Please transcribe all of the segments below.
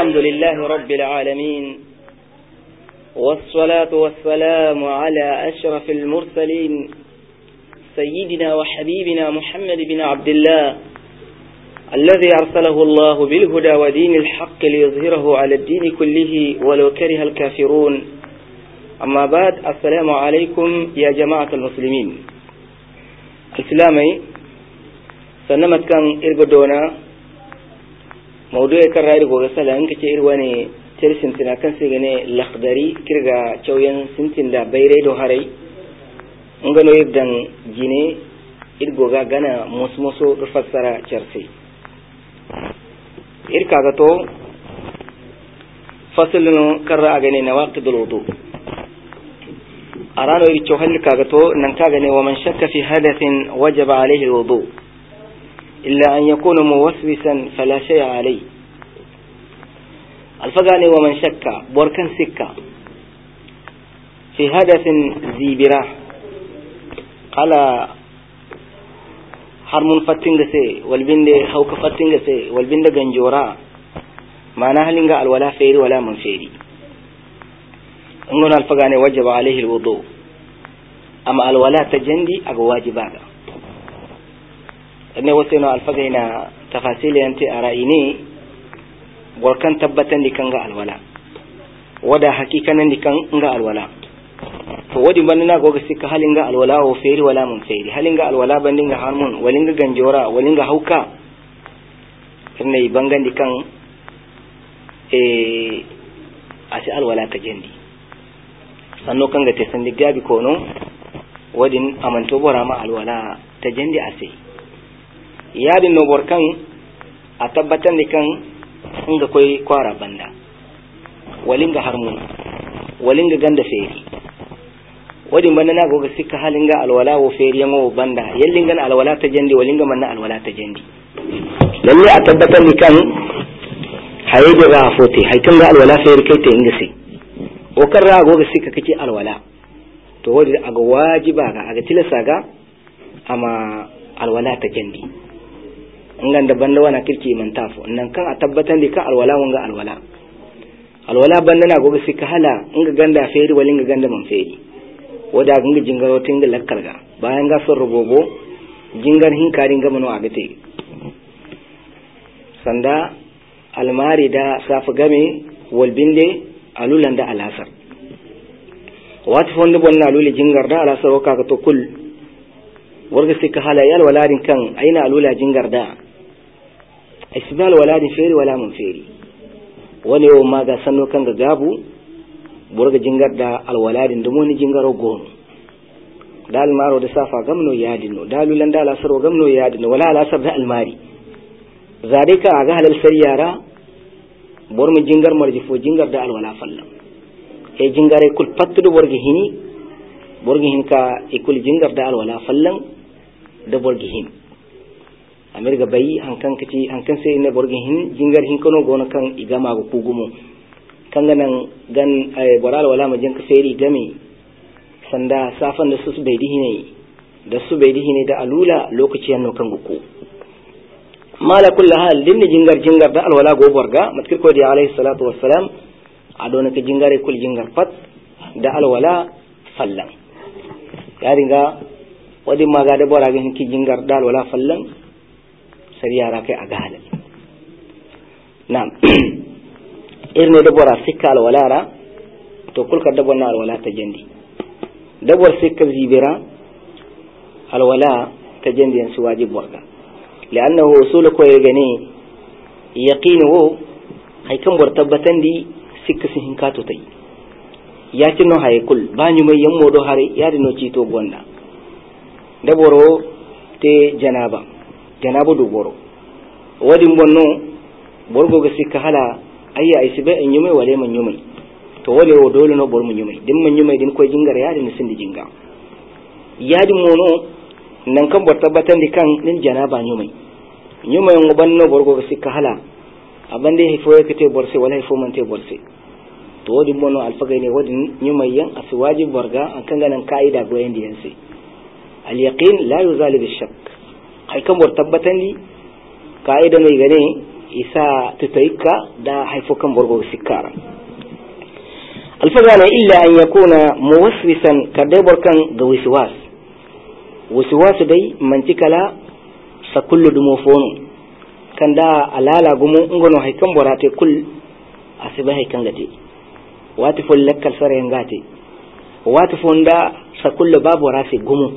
الحمد لله رب العالمين، والصلاة والسلام على أشرف المرسلين سيدنا وحبيبنا محمد بن عبد الله الذي أرسله الله بالهدى ودين الحق ليظهره على الدين كله ولو كره الكافرون. أما بعد، السلام عليكم يا جماعة المسلمين. السلامي سنمت كان إرقدونا موضوع كرر إرقو غسلا إنك إرواني ترسن تنا كان سيغني لخدري كرغا چوين سنتين دا بيري دو هاري نغنو يبدن جيني إرقو غانا موسموسو رفسرا چرسي إرقاغتو فصلنو كرر أغني نواقض الوضوء أرانو يرچو هل كاغتو ننكاغني ومن شك في حدث وجب عليه الوضوء إلا أن يكون موسوسا فلا شيء عليه. الفقاني ومن شك بوركن سكة في حدث زيبرة قال حرم فتنجسي والبند حوك فتنجسي والبند جنجورا ما نهلنغ الولا فيري ولا من فيري. انغنا الفقاني وجب عليه الوضوء، أما الولا تجندي أقو واجباك. ne waseno alfagaina tafasili yanti araini borkan tabbatan dikan ga alwala wada hakikanan dikan ga alwala to wadi banna go ga sika halinga alwala o feri wala mun feri halinga alwala bandinga harmun walinga ganjora walinga hauka ne bangan dikan asi alwala ta jendi sanno kan ga te sandi gabi kono wadin amanto borama alwala ta jendi asai yadin no borkan a tabbatan da kan inga koi kwara banda walinga harmun walinga ganda feri wadin banda na goga sika halinga alwala wo feri yango banda yallinga alwala ta jandi walinga manna alwala ta jandi lalle a tabbatan da kan haye da fote haikan ga alwala feri kai ta inga sai o kan ra goga sika kace alwala to wadi aga wajiba ga aga tilasa ga ama alwala ta jandi ngan da banda wana kirki man tafo nan kan a tabbatan da kan alwala wanga alwala banda na gobe sai ka hala inga ganda feri walin ga ganda man feri wada gunga jingaro tinga lakkarga bayan ga son rubobo jingar hinkarin ga mano agate sanda almari da safa game walbinde alulan da alasar wata fonda bonna aluli jingar da alasar waka ka to kul warga sai ka hala yal waladin kan aina alula jingar da isbal waladin feri wala mun feri wani yau ma ga sanno kan ga gabu burga jingar da alwaladin da moni jingaro gono dal maro da safa gamno yadino dalulan da alasar gamno yadino wala alasar da almari zalika ga halal sariyara bor mu jingar marji fo jingar da alwala fallam e jingare kul pattu borgi hini borgi hinka ikul jingar da alwala fallan da borgi hin amirga bayi hankan kaci hankan sai ne borgi hin jingar hin kono gona kan igama go kugumo kanga nan gan ay boral wala ma jinka feri game sanda safan da su bai dihine da alula lokaci yanno kan guku mala kullu hal dinni jingar da alwala go borga matkir ko di alayhi salatu wassalam adona ka jingare kul jingar pat da alwala fallan ya ringa wadi maga da bora gin ki jingar dal wala fallan sariya ra kai aga halal na'am irne da bora sikal wala ra to kulka da bonna wala ta jandi da bor sikal zibira al wala ta jandi yan su wajib borga li'annahu usul ko yagani yaqinuhu hay kan bor tabbatan di sikka sin ka to tai ya cinno hay kul banyu mai yammo do hare ya dino ci to gonda daboro te janaba do boro wadi bonno borgo ga sikka hala ayya ay sibe en yume wale man yume to wale o dole no bor man yume din man yume din ko jingar ya din sindi jinga yadi mono nan kan bor tabbatan di kan din janaba yume ngo banno borgo ga sikka hala abande hifo yake borse wala hifo man te borse to wadi bonno alfaga ne wadi yume yan aswaji borga an kan ganan kaida goyen diyanse al-yaqin la yuzalu bi-shakk hay kan bor tabbatan di kaida mai gane isa tutaika da haifukan borgo sikara alfagana illa an yakuna muwaswisan kadai borkan ga wasiwas dai mantikala sa kullu dumo fono kanda alala gumu ngono haikan borate kul asiba haikan gate wati fol lakkal sare ngate wati fonda sa kullu babu rafi gumu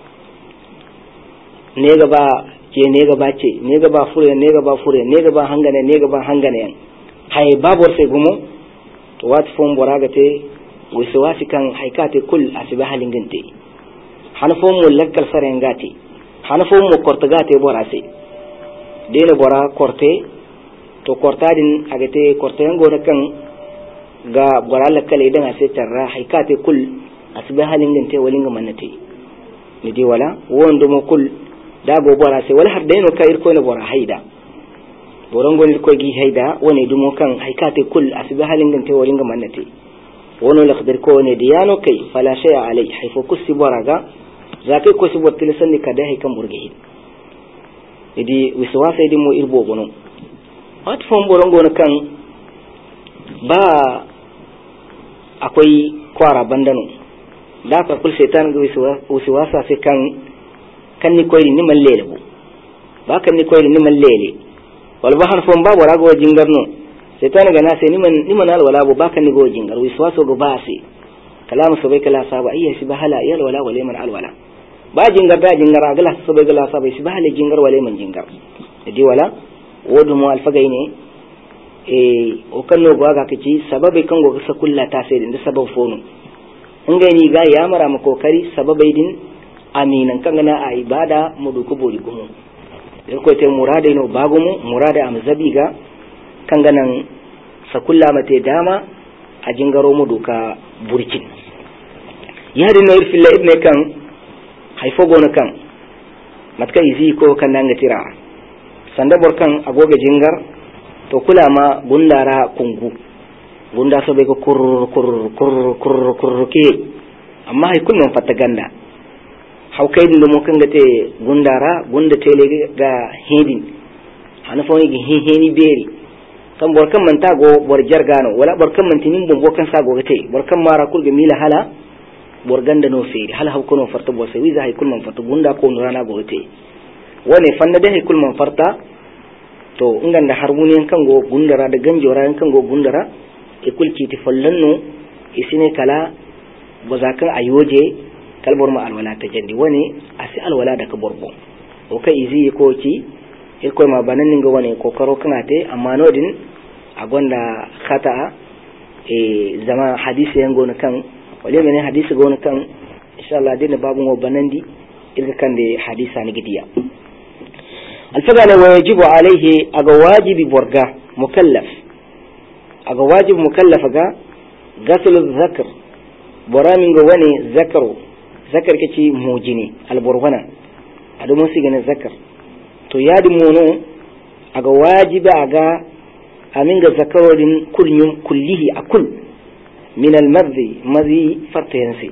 nega ba ce nega ba ce nega ba fure nega ba fure nega ba hangane hay babu sai gumu to wati fon boragate wasi kan haikate kul asiba halingante hanafon mu lakkal sare ngate hanafon mu kortagate borase dena bora korte to kortadin agate korte ngona kan ga bora lakkal idan ase tarra haikate kul asiba halingante walinga mannate ni di wala wondo mo kul dago borase wala har deno kayir ko ne bora haida boron gonil ko gi haida woni dumo kan haikate kul asiba halingante walinga mannate wono la khadir ko ne diyano kai fala shay alai haifu kusi boraga zakai ko si bottile sanni kada hay kan burgehi idi wiswasa idi mo irbo gono wat fon boron gono kan ba akwai kwara bandano da ka kul setan ga wiswasa sai kan ni koyi ni man lele bu ba kan ni koyi ni man lele wal bahar fon ba boraga o jingarno setan ga na sai ni man alwala bu ba kan ni go jingar wiswaso go ba sai kalamu sabai kala saba ayya shi bahala yal wala wala man alwala ba jingar da jingar agala sabai kala saba shi bahala jingar wala man jingar di wala wodu mu alfagai ne o kanno go ga kici sababai kan go sa kullata sai din sabab fono ngai ni ga ya mara mu kokari sababai din aminan kan na a ibada mu duku bori gumu dan ko te murade no bagumu murade am zabiga kan ganan sa kullama te dama a jingaro mu duka burkin yadi no irfilla ibne kan haifo gona kan matka izi ko kan nan tira sanda borkan agoga jingar to kula ma gundara kungu gunda so be ko kur ke amma hay kullum fataganda haukai din mo kan gate gunda tele ga hedin hanafoni gi heni beri kan borkan man tago bor jargano wala borkan man tinin bon bokan sago gate borkan mara kul ga mila hala borganda no feeri hala haw kono farta bo se wiza hay kul man farta gunda ko no rana go gate wone fanna de hay kul man farta to nganda harmuniyan kan go gundara da ganjora kan go gundara e kulki ti fallanno isine kala bazakan ayoje kalbor ma alwala ta jandi wone asi alwala da ka borbo o kai izi ko ci ko ma banan ninga wone ko karo kanate amma nodin agonda khata zama hadisi yango na kan wale mene hadisi go na kan insha Allah dina babu mo banandi ilga kan de hadisa ni gidiya alfagana wajibu alaihi aga wajibi borga mukallaf aga wajib mukallaf ga gaslu zakar boramin go wone zakar kace mujini alborwana adu mun sigane zakar to yadi mono aga wajiba aga aminga zakarodin kullum kullihi akul min almadhi madhi fartayansi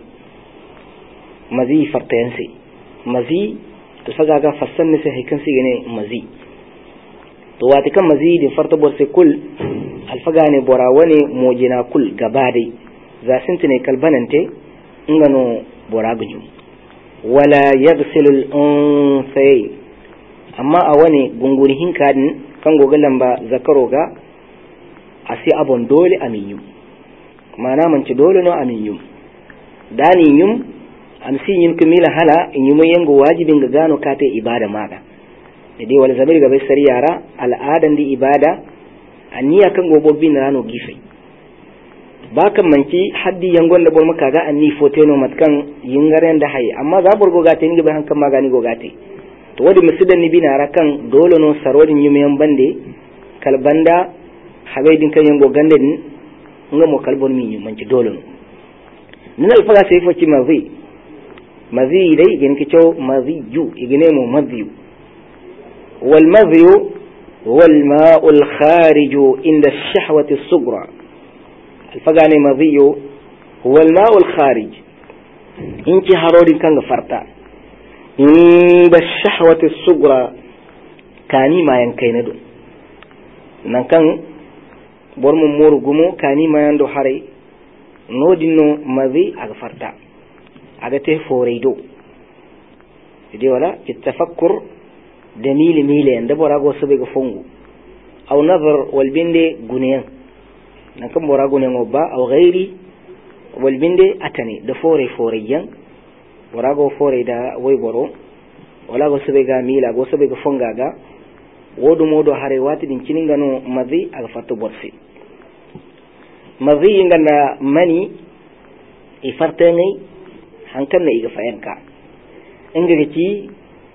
mazi to saga ga fassanni sai kan sigane mazi to wati kan mazi din farta bor sai kul alfagane bora wane mojina kul gabadai za sintine kalbanante ngano bora gunyu wala yaghsilu al-unsay amma a wani gunguni hinkadin kan goga lamba zakaro ga asi abon dole aminyu mana manci dole no aminyu dani yum amsin yin kumila hala in yuma yango wajibin ga gano kate ibada maga dai wala zabiri ga bai sariyara al'adan di ibada aniya kan gobobbi na rano gifai bakan manci haddi yangon da bor maka ga anni foteno matkan yingaren da hay amma za bor goga te ngi ba hankan magani goga te to wadi musidan ni bina rakan dole no sarodin yumiyan bande kalbanda habaidin kan yango gande din ngamo kalbon mi manci dole no nan alfaga sai foci mazi dai gin kicho maziyu igine mu maziyu wal maziyu wal ma'ul khariju inda ash-shahwati as-sughra alfagane maziyu huwa al-ma'ul kharij inci harodin kan farta inda ash-shahwati as-sughra kani ma yankai na don nan kan bor mu moru gumo kani mayando hare nodinno mazi aga farta aga te foreido idi wala tafakkur da mili anda borago sobe ga fongu aw nazar wal binde guniyan nan kan borago ne ngobba aw ghairi wal binde atani da foreyan borago fore da way boro wala go sobe ga mila go sobe ga fonga ga wodu modo hare wati din ciningano mazi aga fatto borsi mazi nganda mani ifartengai hankan na iga fayanka inga ci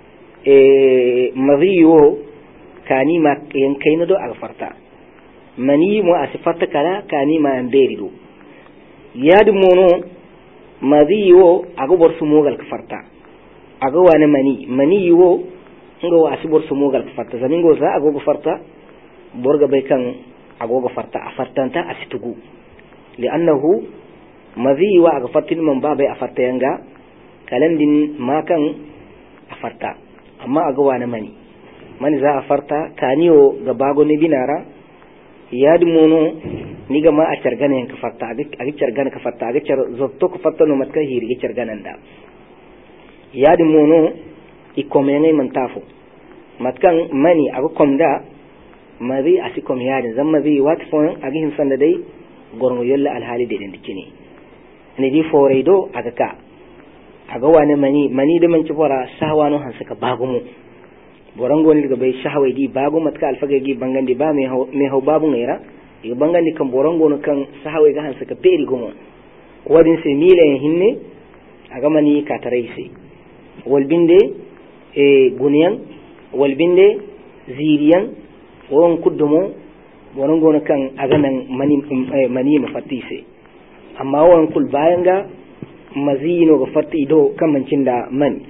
mazi wo kani ma yankai na do aga farta mani mo asifarta kala kani ma amberi do yadu mono mazi wo aga borsu mogal ka farta aga wane mani wo nga wa asibor su mogal ka farta zamingo za agogo farta borga bai kan agogo farta a fartanta a situgu li'annahu mazi wa aga fartin man ba bai a farta yanga kalandin ma kan a farta amma aga wane mani za a farta kaniyo ga bago ne binara yadi mono ni ga ma a cargana yanka farta aga cargana ka farta aga car zotto ka farta no matka hiri ga carganan da yadi mono ikomene man tafo matkan mani aga komda mazi asikom yadin zan mazi wat fon aga himsan da dai gormo yolla alhali de den dikini ne di foreido aga ka aga wane mani da man ci bora sawano han saka bagumu borango ni daga bai shahawai di bagu matka alfaga gi bangandi ba me hau babu ngaira e bangandi kan borango no kan sahawai ga han saka peri gumo wadin se mile hinne aga mani ka taraisi walbinde guniyan walbinde ziriyan won kuddumo wonon gona kan aganan mani mafatise amma won kul bayanga mazino ga fatti do kan mancin da mani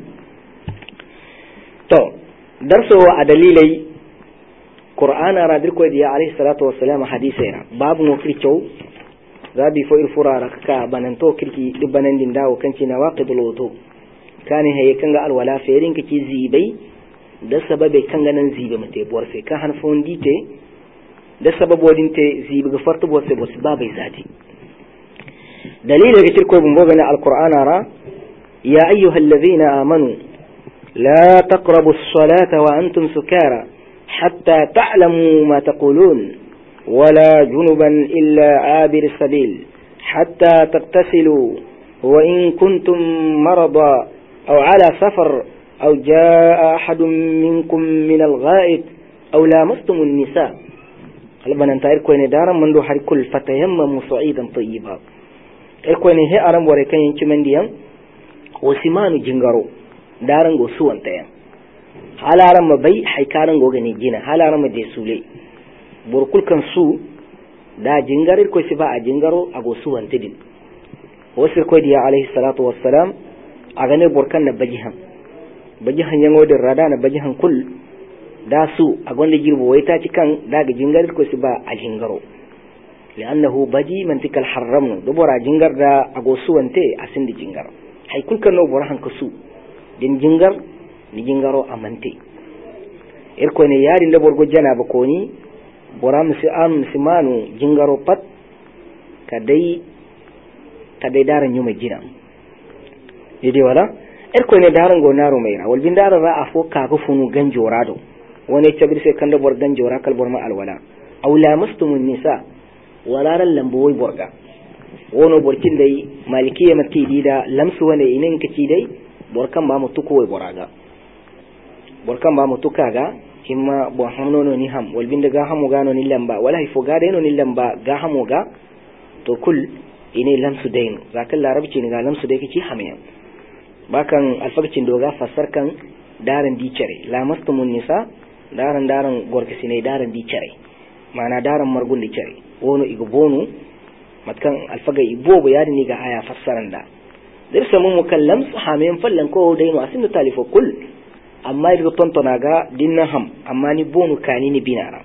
to darso a dalilai qur'ana radir ko diya alayhi salatu wassalam hadisera babu no kircho zabi fo irfura ka bananto kirki dubbanan din dawo kan cina waqidul wudu kani haye kanga alwala ferin kici zibai da sababe kanga nan zibe mate borse ka han fondite da sababodin te zibe ga farto borse babai zati dalilin ga tirko bumbo gana alqur'ana ra ya ayyuhallazina amanu la taqrabu as-salata wa antum sukara hatta ta'lamu ma taqulun ولا جنبا إلا عابر السبيل حتى تغتسلوا وإن كنتم مرضى أو على سفر أو جاء أحد منكم من الغائط أو لامستم النساء قلبنا أنت إركوين دارا من دو حري كل فتيمموا صعيدا طيبا إركوين هي أرم وريكين ينشمن ديان وسمان جنغرو دارا غسوان تيان حال أرم بي حيكارا غوغني جينا حال أرم دي سولي burkul kan su da jingarir ko siba a jingaro a gosu wantidin wasir ko diya alaihi salatu wassalam a gane burkan na bajihan yango da rada na bajihan kul da su a gonda girbo wai ta ci kan daga jingarir ko siba a jingaro li'annahu baji mantikal harram do bora jingar da a gosu wante a sindi jingar hay kul kan no borahan ka su din jingar ni jingaro amante irko ne yarin da borgo jana ba ko ni boram si am si manu jingaro pat kadai daran nyuma jina dede wala erko ne daran go naro mai wal bin daran ra afo ka ga funu ganjorado wani tabir sai kanda bor ganjora kal bor ma alwala aw lamastumun nisa wala ran lambo wai borga wono borkin dai malikiya mati dida lamsu wane inin kaci dai borkan ba mu tuko wai boraga borkan ba mu tukaga himma bo hamnono ni ham wal binda ga hamu gano ni lamba wala hifo ga deno ni lamba ga hamu ga to kul ine lamsu dain zakal larabci ni ga lamsu dai kici hamiya bakan alfakcin doga fasar kan daran dicare lamastumun nisa daran gorkisi ne daran dicare mana daran margun dicare wono igo bonu matkan alfaga ibobo yadi ni ga aya fassaran da dirsa mun mukallam hamiyan fallan ko dai no asin talifo kul amma ido tontona ga dinna ham amma ni bonu kani ni binara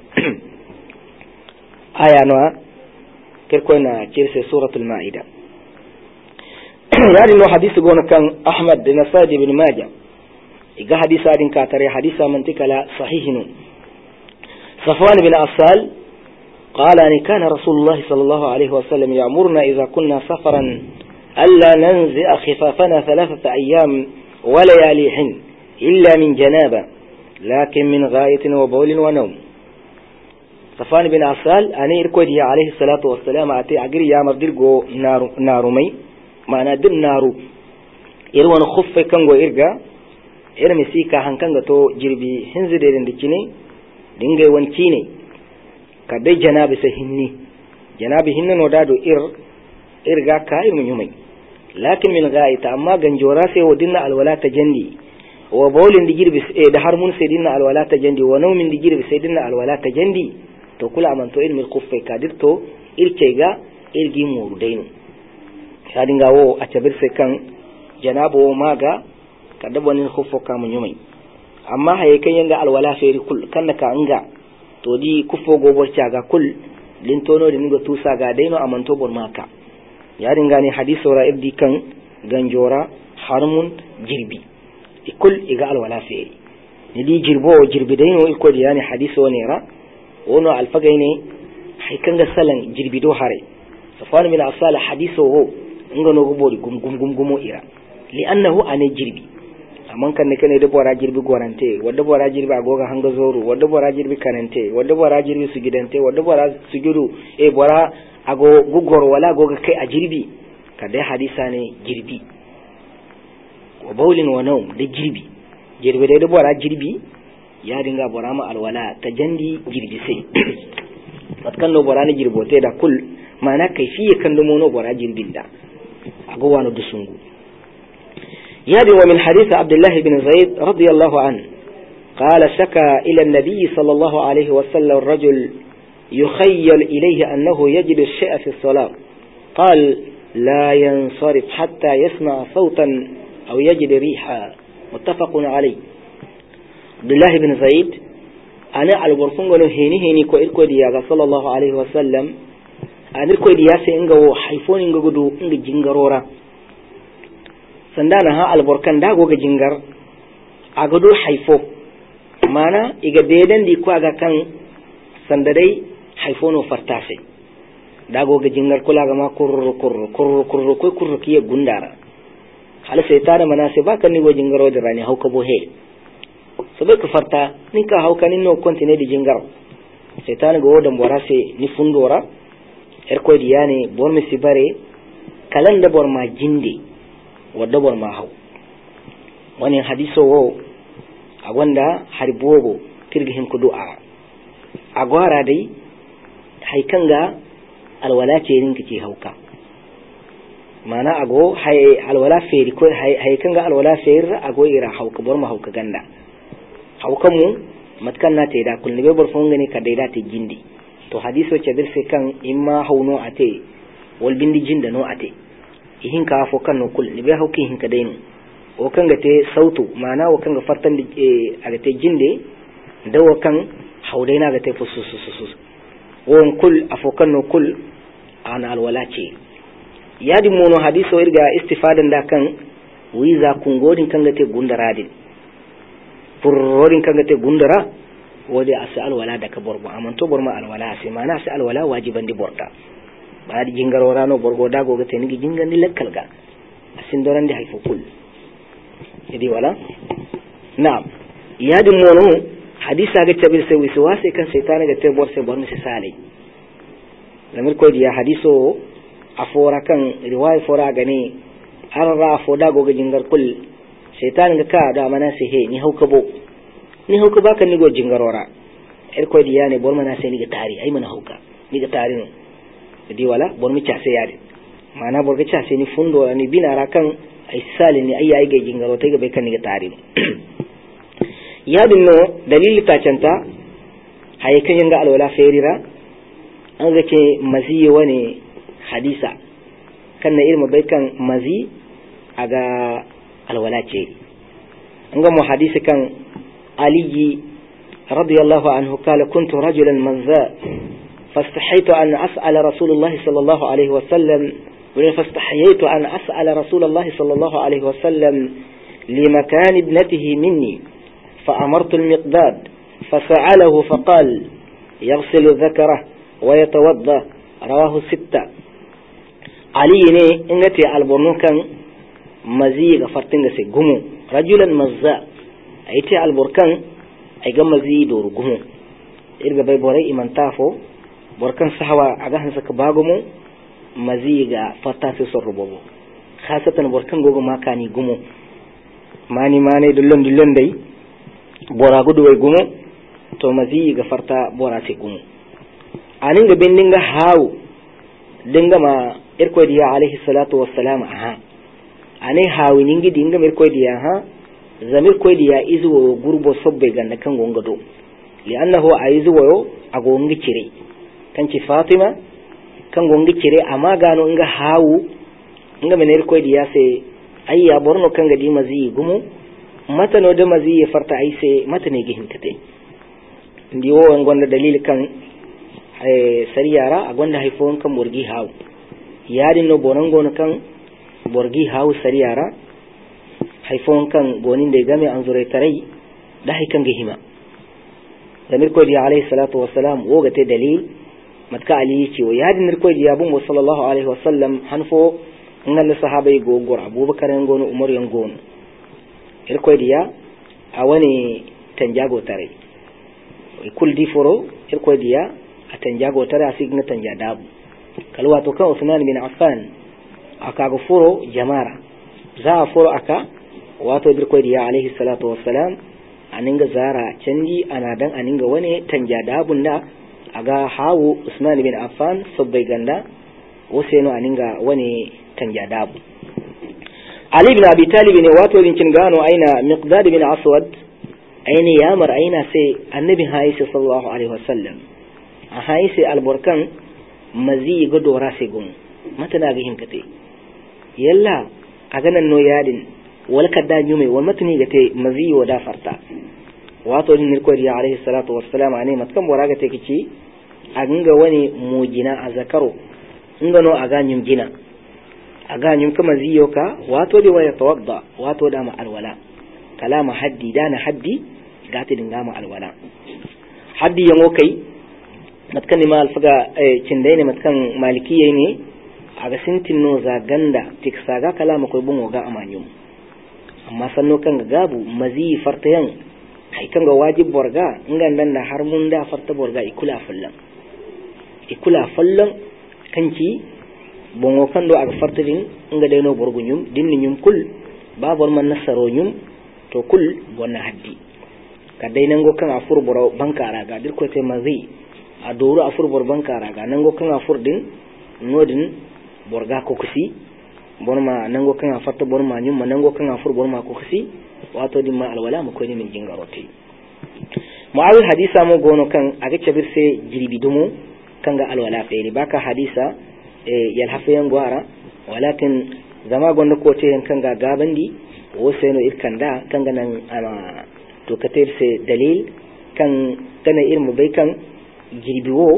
aya no kerko na cirse suratul maida yari no hadisi gona kan ahmad bin sa'id ibn majah iga hadisa din ka tare hadisa mantikala sahihinu صفوان بن عسال قال أن كان رسول الله صلى الله عليه وسلم يأمرنا إذا كنا سفرا ألا ننزع خفافنا 3 أيام ولياليهن إلا من جنابة لكن من غاية وبول ونوم. صفوان بن عسال أن يركض عليه الصلاة والسلام أتي أجري يا مردلجو نارمي ما ندم نارو يروان خف كنغو إرجع إرمي سيكا هنكنغ تو جربي هنزدين دكيني دينغي وانكيني كده جناب سهني جناب هن نودادو إرجع كاير من يومي لكن من غاية أما جنجوراسي ودنا الولاة جندي وبول دجربي دهرمون سيدنا الولاة جندي ونوم دجربي سيدنا الولاة جندي to kula man to ilmi khuffe kadirto irkega irgi murudainu kadinga wo a tabirse kan janabo maga kadabonin khuffo kamun yumai amma haye kan yanga alwala feri kul kanna ka anga to di kuffo gobor caga kul lintono de nigo tusa ga daino amanto bor maka ya dinga ni hadiso ra ibdi kan ganjora harmun jirbi ikul iga alwala feri ni di jirbi daino iko di yani hadiso ne ra wono alfagaine haikanga salan jirbido hare safwan min asala hadiso ho ngano gubori gum ira li annahu ane jirbi amman kan ne kane da bora jirbi gorante wadda bora jirbi agoga hanga zoru wadda bora jirbi kanante wadda bora jirbi sugidante wadda bora sugidu bora ago gugoro wala goga kai a jirbi kada hadisa ne jirbi wa baulin wa nawm da jirbi da bora jirbi ya dinga borama alwala ta jandi jirbi sai watkan no borani jirbote da kul mana kaifiye kan dumo no bora jirbin da agowano dusungu ya bi wa min hadith Abdullah ibn Zaid radiyallahu an qala shaka ila an-nabi sallallahu alayhi wa sallam ar-rajul yukhayyal ilayhi annahu yajidu ash-shay'a fi as-salat qala la yansarif hatta yasma' sawtan aw yajid riha muttafaqun alayh. Abdullah ibn Zaid ana alborfun gano heni ko irko diya ga sallallahu alaihi wasallam an irko diya sai inga wo haifoni inga gudu inga jingarora sandana ha alborkan da goga jingar a gudu haifo mana iga dedan di ko aga kan sandadai haifono fartase da goga jingar kula ga ma kurru kiye gundara hal sai tare mana sai baka ni go jingaro da rani hauka bo he sabai ka farta nin ka hauka nin no kontine di jingar setan go dan borase ni fundora erko diyane bor mi sibare kalan da bor ma jinde wadda bor ma hau wani hadiso wo agwanda harbobo kirgihin ku du'a agwara dai haikanga alwala ce rinki ce hauka mana ago hay alwala feri ko haikanga alwala feri ago ira hauka bor ma hauka ganda haukamu matkan na teda kulli be bor fongani ka daida te jindi to hadiso ce dirse kan imma hauno ate wal bindi jinda no ate ihin ka fo kan no kul ni be hauki hin ka dainu o kan ga te sautu mana o kan ga fartan aga te jinde dawo kan haudaina ga te fusususus won kul afokan no kul ana alwala ce yadi mono hadiso irga istifadan da kan wiza kungodin kan ga te gundaradin furrodin kan ga te gundara wodi asa alwala da ka borbo amman to borma alwala sai mana sai alwala wajiban di borta ba di jingaro rano borgo da go ga te ni jingan ni lakkal ga asin doran di haifu kul idi wala na'am yadi mono hadisa ga tabir sai wiswase kan shaytan ga te bor sai bor ni sale lamir ko diya hadiso afora kan riwaya fora gane an ra foda go ga jingar kul shaytan ga ka da mana sai he ni hauka ba kan ni go jingarora er ko diya ne bor mana sai ni ga tari ai mana hauka ni ga tari no di wala bor mi cha sai yadi mana bor ga cha sai ni fundo ni binara kan ai sale ni ai ga jingaro tai ga be kan ni ga tari yadin no dalili ta canta haye kan yanga alwala ferira an ga ce mazi wani hadisa kan na ilmu bai kan mazi aga alwala ce an ga mu hadisi kan aliyi radiyallahu anhu kala kuntu rajulan manza فاستحيت أن أسأل رسول الله صلى الله عليه وسلم فاستحييت أن أسأل رسول الله صلى الله عليه وسلم لمكان ابنته مني فأمرت المقداد فسأله فقال yaghsilu dhakara wa yatawadda rawahu sitta. ali ne ingate alborno kan mazi ga fartin da sai gumu rajulan mazza aite alborkan ay ga mazi do gumu irga bai borai imantafo borkan sahawa aga hansa ka bagumu mazi ga farta sai sorrubo khasatan borkan gogo makani gumu mani dullon dai bora gudu wai gumu to mazi ga farta bora sai gumu anin ga bindinga hawu dinga ma irko diya alaihi salatu wassalam aha ane hawi ningi dinga mirko diya ha zamir ko diya izu gurbo sobbe ganna kan gongado li'annahu aizu wayo agongi cire kanci fatima kan gongi cire amma gano inga hawu inga menir ko diya sai ayya borno kan gadi mazi gumu mata no da mazi ya farta ai sai mata ne gihin kate ndiwo wan gonda dalil kan sariyara a gonda haifon kan burgi hawu yadin no bonan gona kan burgi hawu sariyara haifon kan gonin da game an zure tarai da haikan gihima zamir ko di alayhi salatu wassalam wo gate dalil matka ali ce wa yadin ko di abun sallallahu alaihi wasallam hanfo ngal sahabai gogor abubakar yan gono umar yan gono irko diya a wani tanjago tare kul di foro irko diya a tanjago tare a signa tanja dabu kalwa to kan Usman bin Affan aka go foro jamara za a foro aka wato irko diya alaihi salatu wassalam aninga zara canji ana dan aninga wani tanja dabun da aga hawo Usman bin Affan sabbai ganda waseno aninga wani tanja dabu Ali bin Abi Talib ne wato lincin gano aina Miqdad bin Aswad aina yamar aina sai annabi haisi sallallahu alaihi wasallam a haisi alburkan mazi ga dora sai gun matana ga hinkate yalla a ganan no yadin wal kadda yume wal matni ga te mazi wa da farta wato din ko ya alaihi salatu wassalam ane matkan bora ga te kici a ganga wani mujina a zakaro ingano a ganyum gina a ganyum kama ziyo ka wato da waya tawadda wato da ma alwala kalama haddi dana haddi gati dinga ma alwala haddi yango kai matkan ni mal faga cindai ne matkan malikiyai ne a ga sintin no za ganda tiksaga kalama koy bungo ga amanyum amma sanno kan ga gabu mazi fartayan kai kan ga wajib borga ingan da har mun da farta borga ikula fallan kanci bongo kando aga fartadin nga deno borgunyum dinni nyum kul babor man nasaro nyum to kul bonna haddi kadai nango kan afur boro bankara ga dir ko te mazi a doru afur bor bankara ga nango kan afur din nodin borga ko kusi borma nango kan afarta borma nyum ma nango kan afur borma ko kusi wato din ma alwala mu ko ni min jingarote muawi hadisa mo gono kan aga cabirse jiribi dumo kanga alwala feeri baka hadisa yal hafayan gwara walakin zama gonda ko te kanga gabandi wo seno irkanda kanga nan ama to kater se dalil kan kana irmu bai kan girbiwo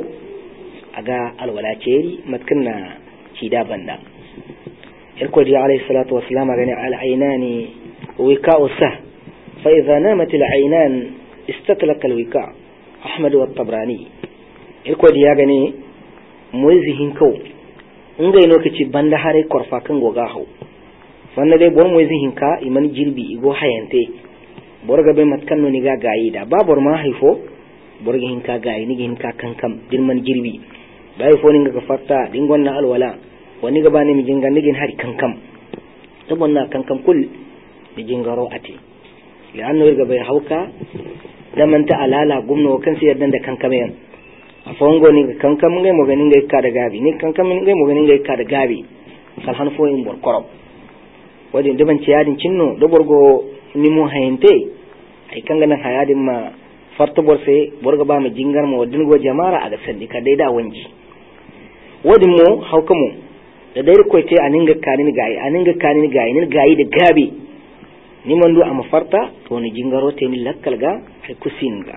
aga alwala ceri matkanna cida banda irko di alayhi salatu wassalam gani al aynani wika'u sah fa idha namat al aynan istatlaka al wika' ahmad wa tabrani irko di ya gani muzihin kau ingai lokaci banda hare korfa kan goga hau wanda dai bor muzihin ka iman jirbi igo hayante bor gabe matkan no niga gayi da babor ma haifo bor gihin ka gayi ni gihin ka kankam dirman jirbi bai fo ninga ka fatta dingon na alwala wani gaba ne mi jinga nigin hari kankam to bonna kankam kul mi jingaro ati li'anno irga bai hauka da manta alala gumno kan sai yaddan da kankame a fongo ni kankam ngai mo ganin ngai ka da gabi ni kankam ngai mo ganin ngai ka da gabi sal han fo in bor korob wadi deban ci yadin cinno do borgo ni mo hayente ay kanga nan hayadin ma farto borse borgo ba ma jingar mo wadin go jamara aga sandi ka dai da wanji wadi mo hawkamo da dai ko te aninga kanin gayi ni gayi da gabi ni mandu am farta to ni jingaro te ni lakkal ga ay kusinga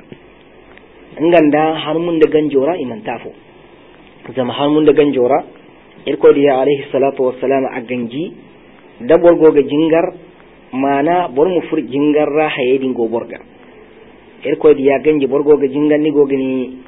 nganda har mun da ganjora iman tafo zama har mun da ganjora irko diya alaihi salatu wassalam a ganji da borgo ga jingar mana bor mu fur jingar ra hayedin go borga irko diya ganji borgo ga jingar ni go gani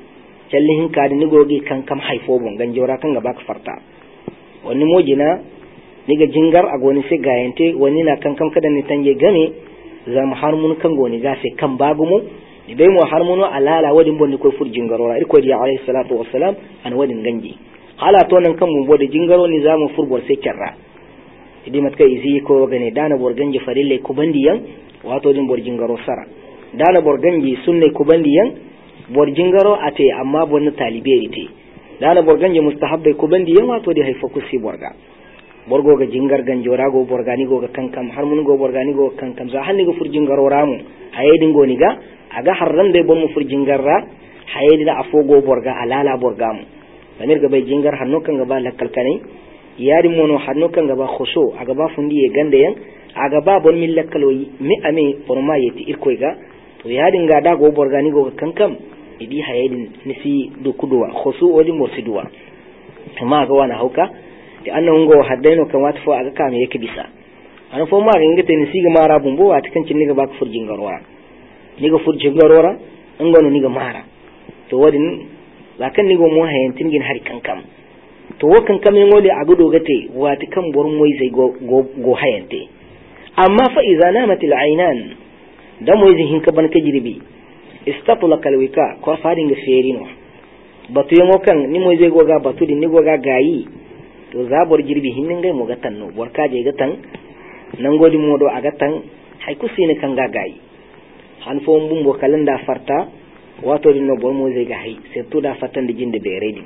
callihin ka ni gogi kan kam haifo bon ganjora kan ga baka farta wani mojina ni ga jingar a goni sai gayante wani na kan kam kada ni tanje game zam harmun kan goni ga sai kan bagumu ni bai mu harmunu alala wadin bon ko fur jingarora irko di alayhi salatu wassalam an wadin ganji hala to nan kan mu bode jingaro ni zamu furbor sai kyarra idi matka izi ko gane dana bor ganji farille ko bandiyan wato din bor jingaro sara dana bor ganji sunne ko bandiyan bor jingaro ate amma bon taliberi te dana bor ganji mustahabbai ko bandiyan wato di haifa kusi borga borgo ga jingar ganjora go borgani go ga kankam har mun go borgani go kankam za hanni go fur jingaro ramu hayedin go ni ga aga harran dai bon mu fur jingarra hayedi da afogo borga alala borga mu banir ga bai jingar hanno kan ga ba lakalkane yari mono hanno kan ga ba khushu aga ba fundiye gande yan aga ba bon min lakaloyi mi ame forma yeti irkoy ga to yadin ga da go borgani go kankam idi hayedin nisi do kuduwa khushu odi mo siduwa amma ga wana hauka da annan go haddaino kan wata fo aga kame yake bisa an fo ma ringa te nisi ga mara bumbo wata kan cinni ga ba furjin garora ni ga furjin garora ngono ni ga mara to wadin lakan ni go mo hayantin gin hari kankam to wakan kamen wole a gudo gate wata kan borun moy sai go hayante amma fa idza namat al aynan da moy zihin ka ban ka jirbi istatlaqa al wika ko fadin ga ferino batu yamo kan ni moy zai goga batu din ni goga gayi to zabor jirbi hinnin gai mo gatan no borka je gatan nan godi modo a gatan hay kusine kan ga gayi han fo mbumbo kalanda farta wato din no bor mo zai ga hay sai to da fatan da jinde be redi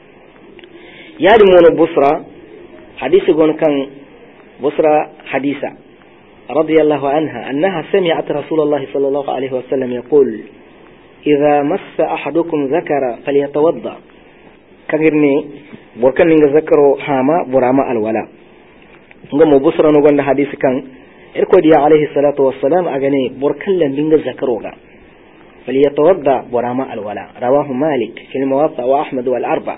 yadi mono busra hadisi gon kan busra hadisa radiyallahu anha annaha sami'at rasulullah sallallahu alaihi wasallam yaqul idha massa ahadukum dhakara falyatawadda kagirni borkan ninga zakaro hama burama alwala ngamo busra no gonda hadisi kan irko diya alaihi salatu wassalam agane borkan lambinga zakaro ga falyatawadda burama alwala rawahu malik fi al-muwatta wa ahmad wal arba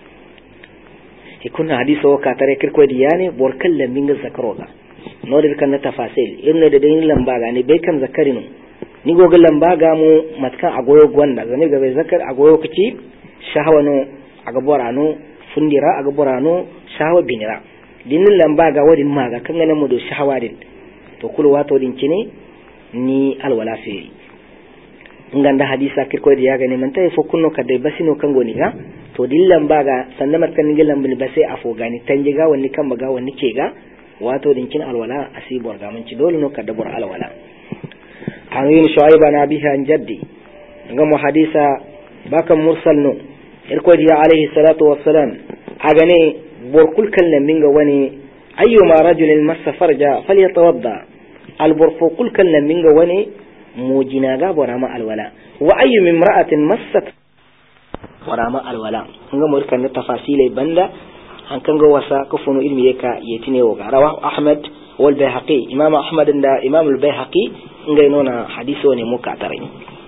يكون حديث وكاتره كركو دياني بوركل لمين زكروغا نودر كان تفاصيل إن ددين لمباغا ني بيكم زكرينو ني غوغل لمباغا مو متكان اغويو غوندا زني غبي زكر اغويو كتي شهوانو اغبورانو فنديرا اغبورانو شهوا بينرا دين لمباغا ودين ماغا كان مو دو شهوادين to kul wato din cine ni alwala feri nganda hadisa kirko diya ga ne man tay fo kunno kadai basino kango ni ga to dillan baga sannan matkan ngilan bin ba sai afo gani tanje ga wani kan baga wani ke ga wato dinkin alwala asibor ga manci dole no kadabur alwala an yin shuaiba na biha an jaddi ngamo hadisa bakan mursal no irko diya alaihi salatu wassalam agane borkul kallan minga wani ayyuma rajulin massa farja falyatawadda alborfo kul kallan minga wani mujina ga borama alwala wa ayyu imra'atin massat warama alwala nga mo kan tafasilai banda an kan ga wasa kufunu ilmi yaka yetine wo ga rawa ahmad wal bayhaqi imam ahmad da imam al bayhaqi ngai nona hadisi woni muka tare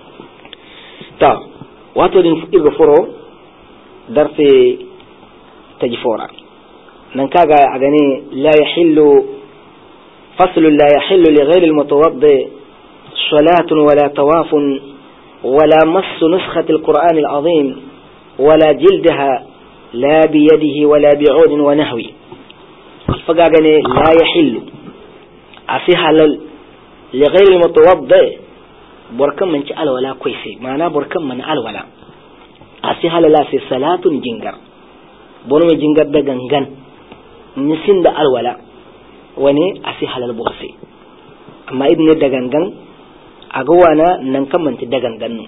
ta wato din irgo foro darfe tajfora nan kaga a gane la yahillu faslu la yahillu li ghayri al mutawaddi salatun wala tawafun wala mass nuskhat al qur'an al azim ولا جلدها لا بيده ولا بعود ونهوي فقاقني لا يحل أفيها لغير المتوضع بركم من شأل ولا كويسي معناه بركم من أل ولا أفيها لا في صلاة جنجر بنو جنجر دغنغن نسين دا أل ولا وني أفيها للبغسي أما ابن دغنغن أقوانا ننكم من تدغنغن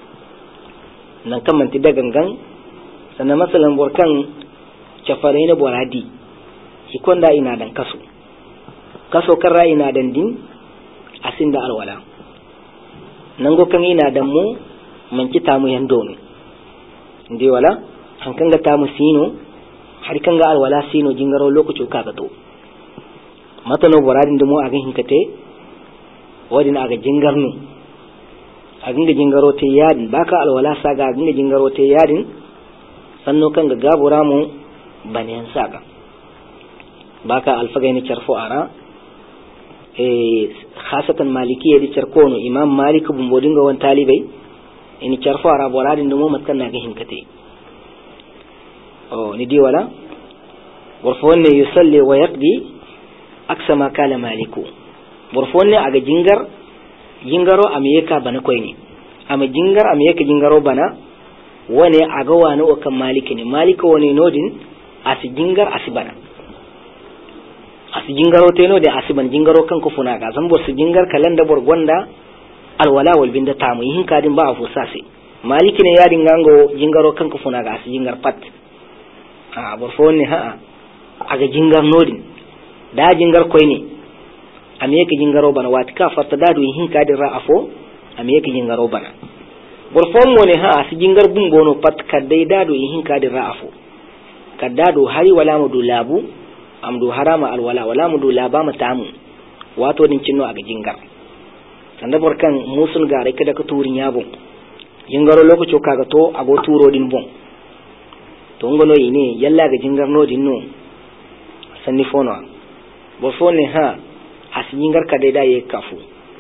nan kan manti da gangan sannan masalan borkan cafarai na boradi shi konda ina dan kaso karra ina dan din asin da alwala nan go kan ina dan mu man kita mu yando ne inde wala an kan ga ta mu sino har kan ga alwala sino jingaro lokaci ka ga to mata no boradin da mu a ga hinkate wadin aga jingarnu a ginga jingaro te yadin baka alwala saga ginga jingaro te yadin sanno kan ga gabura mu baniyan saga baka alfagai ni charfo ara khasatan malikiyya di charkono imam malik bun bodinga wan talibai ini charfo ara boradin dumo matkan na gihin kate ni di wala warfonne yusalli wa yaqdi aksa ma kala maliku warfonne aga jingaro amiyeka bana koyni ama jingar amiyeka jingaro bana wone aga wani o kan maliki ne malika woni nodin asi jingar asi bana asi jingaro teno de asi ban jingaro kan ko funa ga zambo su jingar kalanda bor gonda alwala wal binda tamu yin kadin ba afu sase maliki ne ya dingango jingaro kan ko funa ga asi jingar pat bor fonni aga jingar nodin da jingar koyni amiyeka jingaro bana watika fatta dadu yin kadin ra'afo amiyeka jingaro bana borfon woni asi jingar bumbono pat kadai dado yin kadin ra'afo kadado hari wala mudu labu amdu harama alwala wala mudu laba matamu wato din cinno aga jingar sanda borkan musul gare kada ka turin yabo jingaro lokaci kaga to ago turo din bon to ngono yini yalla ga jingar no dinno sanni fono borfon ne asi jingar kadai da ye kafu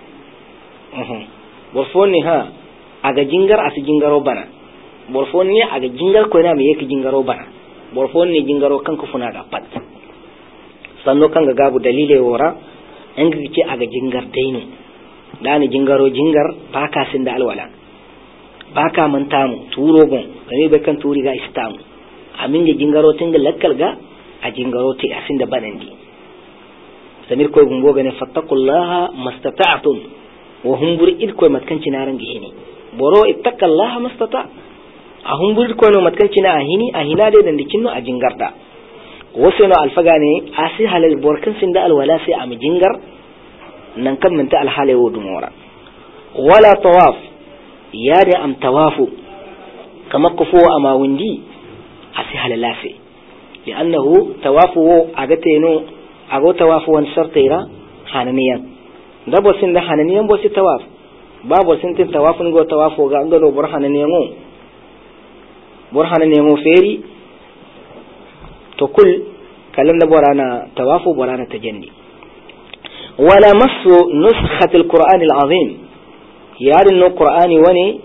borfon ne aga jingar asi jingaro bana borfon ne aga jingar ko na me yake jingaro bana borfon ne jingaro kanka funa da pat sanno kanga gabu dalile wora en gice aga jingar daino dani jingaro jingar baka sinda alwala baka mantamu turo gon kame be kan turi ga istamu amin ge jingaro tinga lakkal ga a jingaro ti asinda banandi samir ko gumbo gane fattaqullaha mastata'tum wa hum bur id ko matkanci naran gihini boro ittaqallaha mastata ahum bur ko no matkanci na ahini ahina de dan dikinno a jingarda wasu no alfaga ne asi halal borkan sinda alwala sai am jingar nan kan minta alhale wo dumora wala tawaf ya da am tawafu kama kufu ama windi asi halala sai li'annahu tawafu agateno ago tawafu wan shartira hananiyan dabo sinda hananiyan bo si tawaf babu sintin tawafun go tawafo ga ngalo burhana nemo feri to kul kalan da borana tawafu borana tajanni wala masu nuskhat alquran alazim yarin no qur'ani wani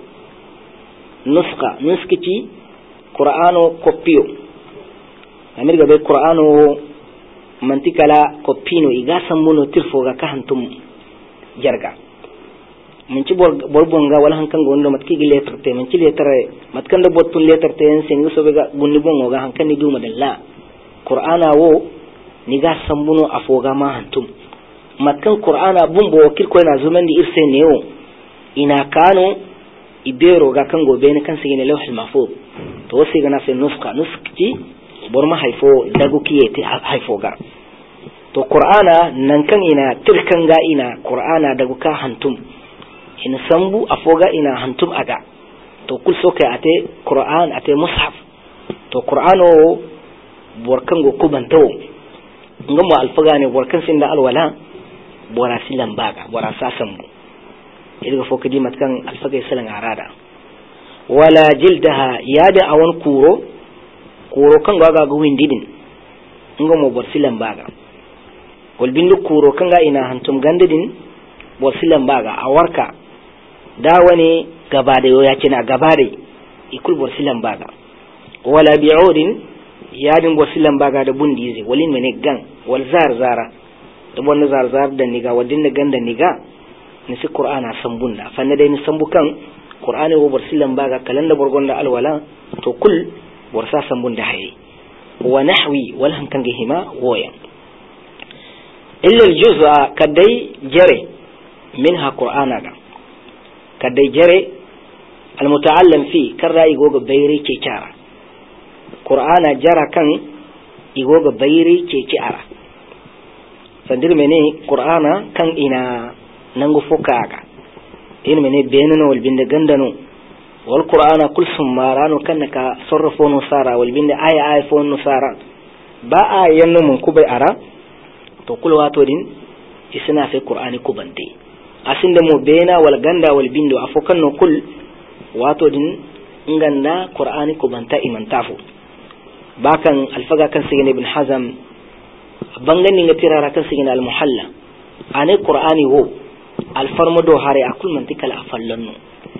nuskiti qur'ano kopio amir ga be qur'ano mantikala kopino iga sammuno tirfo ga kahantum jarga min ci borbonga wala hankan go ndo matki letter te min ci letter matkan da botun letter te en sen so be ga bunni bongo ga hankan ni duma dalla qur'ana wo ni ga sambuno afoga ma hantum matkan qur'ana bumbo wakil ko na zuman di irse neo ina kano ibero ga kan go be ne kan sigine lawhul mahfuz to wasi ga na fe nuskti borma haifo dagu kiyete haifo ga to qur'ana nan kan ina tirkan ga ina qur'ana dagu ka hantum in sambu afoga ina hantum aga to kul soke ate qur'an ate mushaf to qur'ano borkan go kubanto ngamo alfaga ne borkan sinda alwala bora silan baga bora sasambu idan foka di matkan alfaga silan arada wala jildaha yada awan kuro kan ga windidin ngamo bor silan baga wal bindu kuro kan ga ina hantum gandidin bor silan baga awarka dawani gaba da ya ce na gaba da ikul borsilan baga wala bi'udin yadin borsilan baga da bundize walin mene gan wal zara da bon zar da niga wadin da ganda niga ni si qur'ana sambunda fanna dai ni sambu kan qur'ani wo borsilan baga kalanda borgonda alwala to kul borsa sambunda hayi wa nahwi wal hankan gihima woya illa al juz'a kadai jare minha qur'ana ga kadai jare almuta'allam fi karra igoga bayri ke cara qur'ana jara kan igoga bayri ke cara sandir mene qur'ana kan ina nangu fokaga in mene benano wal binde gandano wal qur'ana kul sumarano kannaka sarrafo no sara wal binde aya fo no sara ba ayanno mun kubai ara to kul wato din isna fi qur'ani kubante asinda mo bena wal ganda wal bindo afokan no kul wato din nganda qur'ani ko banta imantafu bakan alfaga kan sigine ibn hazam bangani ngatirara kan sigine al muhalla ane qur'ani wo al farmado hare akul mantikal afallanno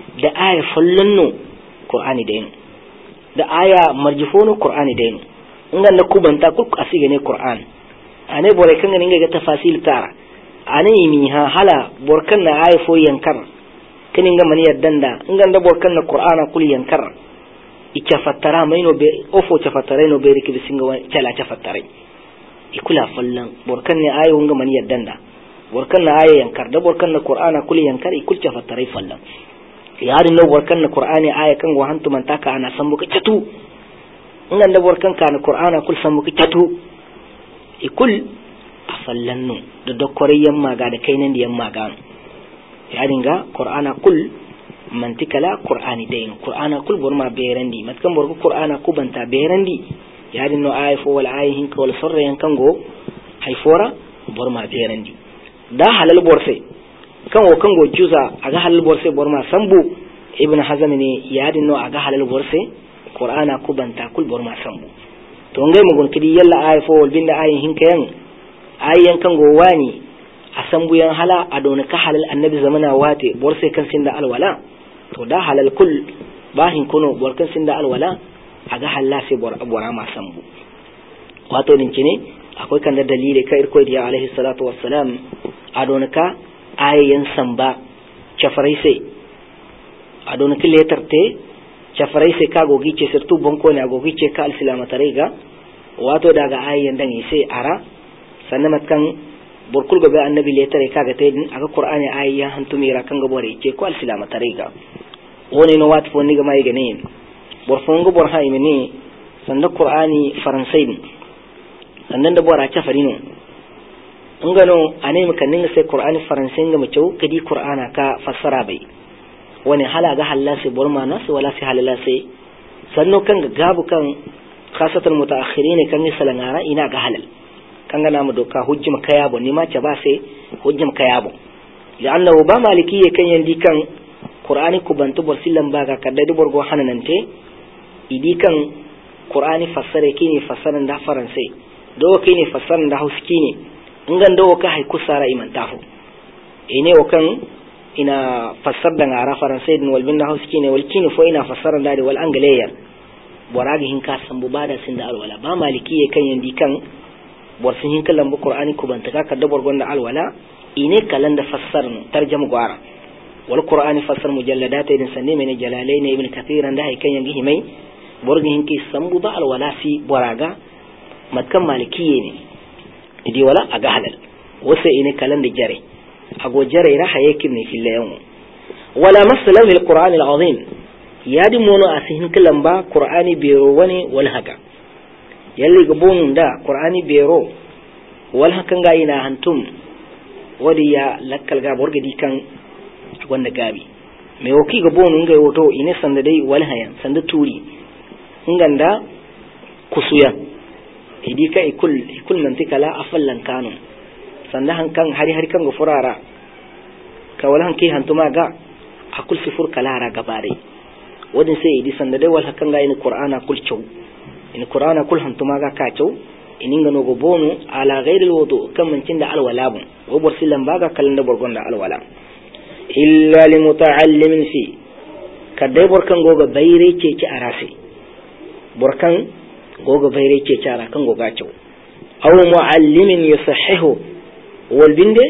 da aya fallanno qur'ani dayno da aya marjifono qur'ani dayno ngan da kubanta kul asige ne qur'an ane bore kan ngani ga tafasil tara ane mi ha hala borkan na aya fo yankar kinin ga mani yaddanda ngan da borkan na qur'ana kul yankar ika fattara maino be ofo ta fattare no be riki bisinga wa cala ta fattare ikula fallan borkan ne aya wonga mani yaddanda borkan na aya yankar da borkan na qur'ana kul yankar ikul ta fattare fallan yarin no borkan na qur'ani aya kan go hantu man taka ana san buka catu ngan da borkan ka na qur'ana kul san buka catu ikul afallanno da dokkoriyan maga da kainan diyan maga yarin ga qur'ana kul mantikala qur'ani dayin qur'ana kul borma berandi matkan borgo qur'ana ku banta berandi yarin no ay fo wal ayhin ko wal sarra yan kango hay fora borma berandi da halal borse kango juza aga halal borse borma sambu ibn hazm ne yarin no aga halal borse qur'ana ku banta kul borma sambu to ngai mugun kidi yalla ay fo wal binda ayhin kayan ayyan kango wani a sambu yan hala adona ka halal annabi zamana wate borse kan sinda alwala to da halal kul bahin kuno borkan sinda alwala aga halla sai bora ma sambu wato din kine akwai kan da dalili kai irko diya alaihi salatu wassalam adona ka ayyan samba chafarai sai adona ki letarte chafarai sai ka gogi ce sirtu bonko ne agogi ce ka alsilama tarega wato daga ayyan dan sai ara sannan matkan burkul gobe annabi letare kaga taydin aga qur'ani ayya hantumira kan gabore ce ko alsilama tarega woni no wat fo ni ga mai ganin borfongo bor hay mini sanda qur'ani faransai din sannan da bora ta farino ngano ane makanin sai qur'ani faransai ga mucau kadi qur'ana ka fassara bai wani hala ga halala sai borma nasu wala sai halala sai sanno kan ga gabu kan khasatan mutaakhirin kan ni salangara ina ga halal kan ga namu doka hujjum kayabo ni ma ta ba sai hujjum kayabo li'annahu ba maliki kan yandi kan qur'ani ku bantu borsillan baga kadda du borgo hananante idi kan qur'ani fassare kini fassaran da faransai do kini fassaran da hauski ne ngan do ka hay kusara iman tafu ine o kan ina fassar da ngara faransai din wal binda hauski ne wal kini fo ina fassaran da wal angaleya boragi hin ka sambu bada sin da alwala ba maliki kan yandi kan borsin hin kallan bu qur'ani ku banta ka kadda borgon da alwala ine kalan da fassaran tarjuma gwara wal qur'ani fassar mujalladata idin sanne mene jalalain ibn kathir da hay kan yangi himai borgin hinki sambu ba al walasi boraga matkan malikiye ne idi wala aga halal wasa ine kalan da jare ago jare ra hayekin ne fillayan wala masalan lil qur'ani al azim yadi mono asihin kalan ba qur'ani bero wani wal haka yalli gabonun da qur'ani bero wal hakan ga ina hantum wadi ya lakkal ga borgadi kan wanda gabi mai woki ga bonu ngai woto ine sanda dai walhayan sanda turi nganda kusuya idi ka ikul mantika la afallan kanun sanda hankan hari kan go furara ka walhan ki hantuma ga akul sifur kalara gabare wadin sai idi sanda dai wal hakan ga ina qur'ana kul chaw ina qur'ana kul hantuma ga ka chaw ininga no go bonu ala ghairil wudu kam mancin da alwalabun wo borsilan baga kalanda borgon da alwala illa li muta'allimin fi kadai borkan goga bayre ce ci arase borkan goga bayre ce ci ara kan goga cew aw muallimin yusahihu wal binde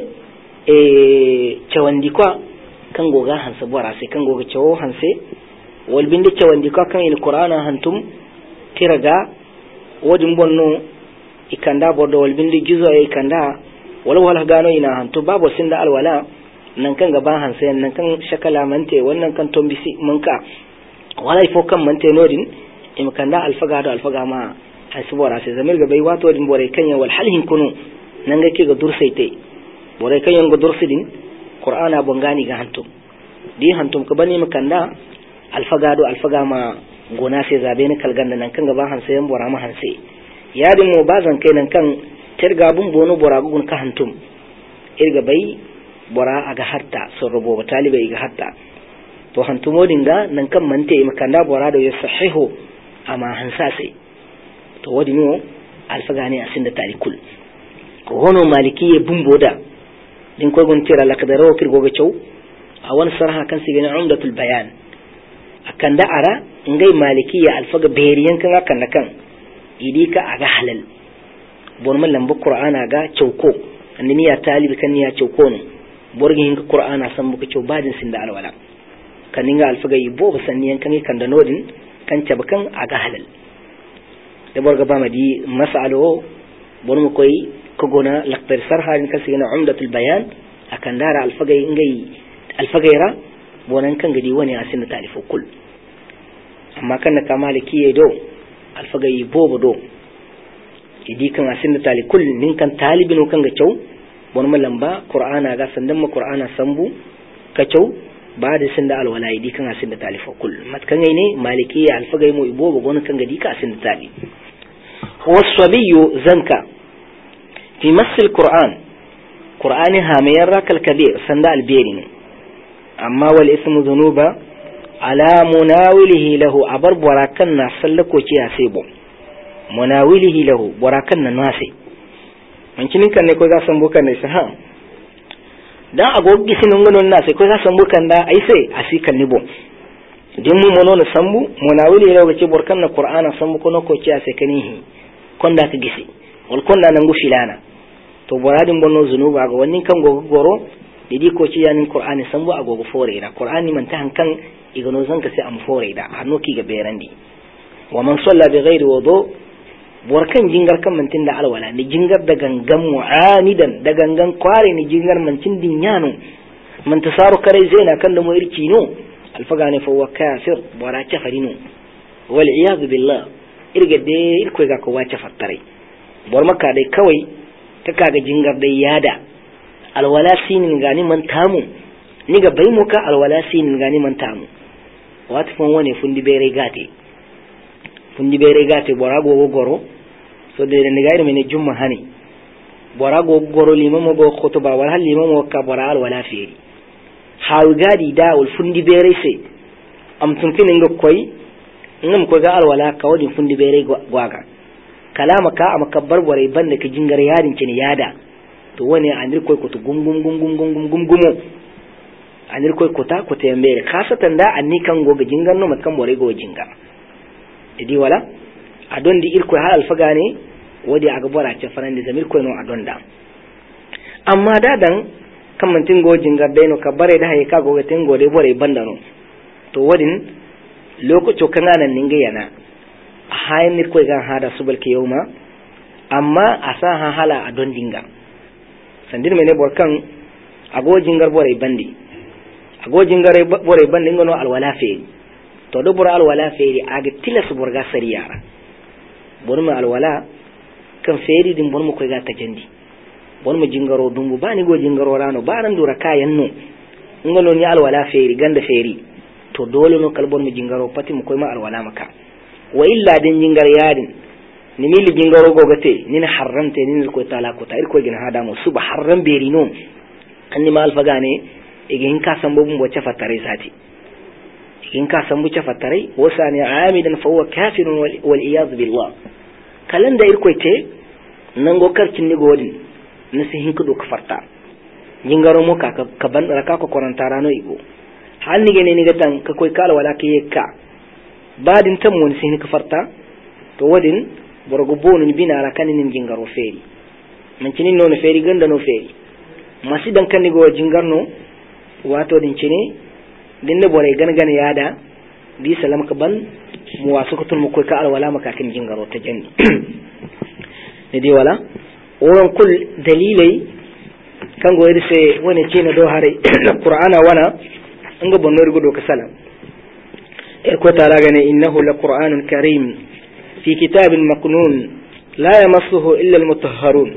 cewandi kwa kan goga hansa borase kan goga cewo hanse wal binde cewandi kwa kan il qur'ana hantum tiraga wodin bonno ikanda bodo wal binde juzo ikanda wala gano ina hantu babu sinda alwala nan kan gaban hansayen nan kan shakala mante wannan kan tombisi munka wala ifo kan mante nodin imkanda alfaga da alfaga ma hasibora sai zamir ga bai wato din bore kanya wal halhin kunu nan ga ke ga dursaite bore kanya ga dursidin qur'ana bongani ga hantum di hantum ka bani mukanda alfaga do alfaga ma gona sai zabe ne kalganda nan kan gaban hansayen bora ma hanse yadin mu bazan kai nan kan tirga bun bono bora gun ka hantum irga bai bora aga hatta sun rubo ba talibai ga hatta to hantumodin ga nan kan mante makanda bora da ya sahihu amma hansa sai to wadi no alfagani asin da tarikul ko hono maliki bumboda din ko gon tira lakadaro kirgo ga cew awan sarha kan sigina umdatul bayan akan da ara ngai malikiya alfaga beriyan kan akan kan idika aga halal bon man lambu qur'ana ga chauko andini ya talibi kan ya chauko no borgin hinga qur'ana san buka chau badin sinda alwala kan ninga alfaga yibo basanniyan kan da nodin kan cabakan aga halal da borga ba madi mas'alo bon mu koy ko gona laqtar sarha kan sigina umdatul bayan akan dara alfaga ngai alfagaira bonan kan gadi wani asin talifu kul amma kan na kamaliki do alfagai bobo do idi kan asin tali kul nin kan talibin kan ga chau bon malamba qur'ana ga sandan ma qur'ana sambu ka chau ba da sinda alwala idi kan asin talifu kul mat kan ne maliki alfagai mu ibobo gon kan gadi ka asin tali wasabiyu zanka fi masil qur'ani hamayar rakal kabir sanda albirin amma wal ismu dhunuba ala munawilihi lahu abar barakan na sallako ce ya sai bo munawilihi lahu barakan na nase mancinin kan ne ko za san bukan ne sa dan agogi sinin gonon na sai ko za san bukan da ai sai asikan ni bo din mu mono na sambu munawilihi lahu ce barkan na qur'ana sambu ko no ko ce ya sai kanihi konda ka gisi wal konda nan gufilana to boradin bonno zunuba ga wannan kan goro didi ko ci yanin qur'ani sambu agogo fore da qur'ani man ta hankan igano zanka sai am fore da hannoki ga berandi wa man salla bi ghairi wudu borkan jingar kan mantin da alwala ni jingar da gangan mu'anidan da gangan kware ni jingar mantin dinyano man tasaru kare zaina kan da mu irki no alfaga ne fa wa kafir bora kafarino wal iyad billah irga de irko ga ko wace fattare bor makka dai kawai ta kaga jingar dai yada alwala sinin gani man tamu ni ga bai muka alwala sinin gani man tamu wata fon wani fundi bere gate bora go goro so de ne gairi mene jumma hani bora go goro limamo go khutba wala limamo ka bora alwala feri haw gadi da ul fundi bere se am tunkin nga koy ngam ko ga alwala ka wadi fundi bere gwaga kalama ka am kabbar bore banda ka jingar yarin kini yada to wani anir koy ko to gum anir koy ko ta ko te mbere khasatan da anni kan go ga jingar no mat kan bore go jinga idi wala adon di irko ha alfaga ne wadi aga bora ce farande zamir koy no adon da amma dadan kan mantin go jingar dai no ka bare da hay ka go ga tengo de bore banda no to wadin lokaci kan anan ninga yana hayan nir koy ga hada subal ke yawma amma asa ha hala adon dinga sandir mene borkan ago jingar bore bandi ago jingar bore bandi ngono alwala fe to do bora alwala fe aga tilas borga sariyara borma alwala kan feeri din borma koy ga tajandi borma jingaro dumbu bani go jingaro rano baran dura kayan no ngono ni alwala fe ganda feeri to dole no kalbon mu jingaro pati mu koy ma alwala maka wa illa din jingar yadin ni mili jingaro gogate ni haramte ni ko tala ko tayir ko gina hada mo suba haram beri no anni mal fagane igin ka sambo bum wacce fatare sati igin ka sambu ce fatare wasani amidan fa huwa kafirun wal iyad billah kalan da irko te nango karcin ni godin nasi hinko do kafarta jingaro mo ka ban raka ko korantara no igo hal ni gene ni gatan ka koy kala wala ke ka badin tam woni sin kafarta to wadin borgo bonu ni bina ara kanin jingaro feri man cinin no feri ganda no feri masidan kan ni go jingarno wato din cine dinne bore gana yada bi salam ka ban mu wasu kutul mu koy ka alwala maka kin jingaro ta janni ne di wala wurin kul dalilai kan go irse wani cine do hare qur'ana wana nga bonno rigo do ka salam ko tara gane innahu laqur'anun karim في كتاب مكنون لا يمسه إلا المطهرون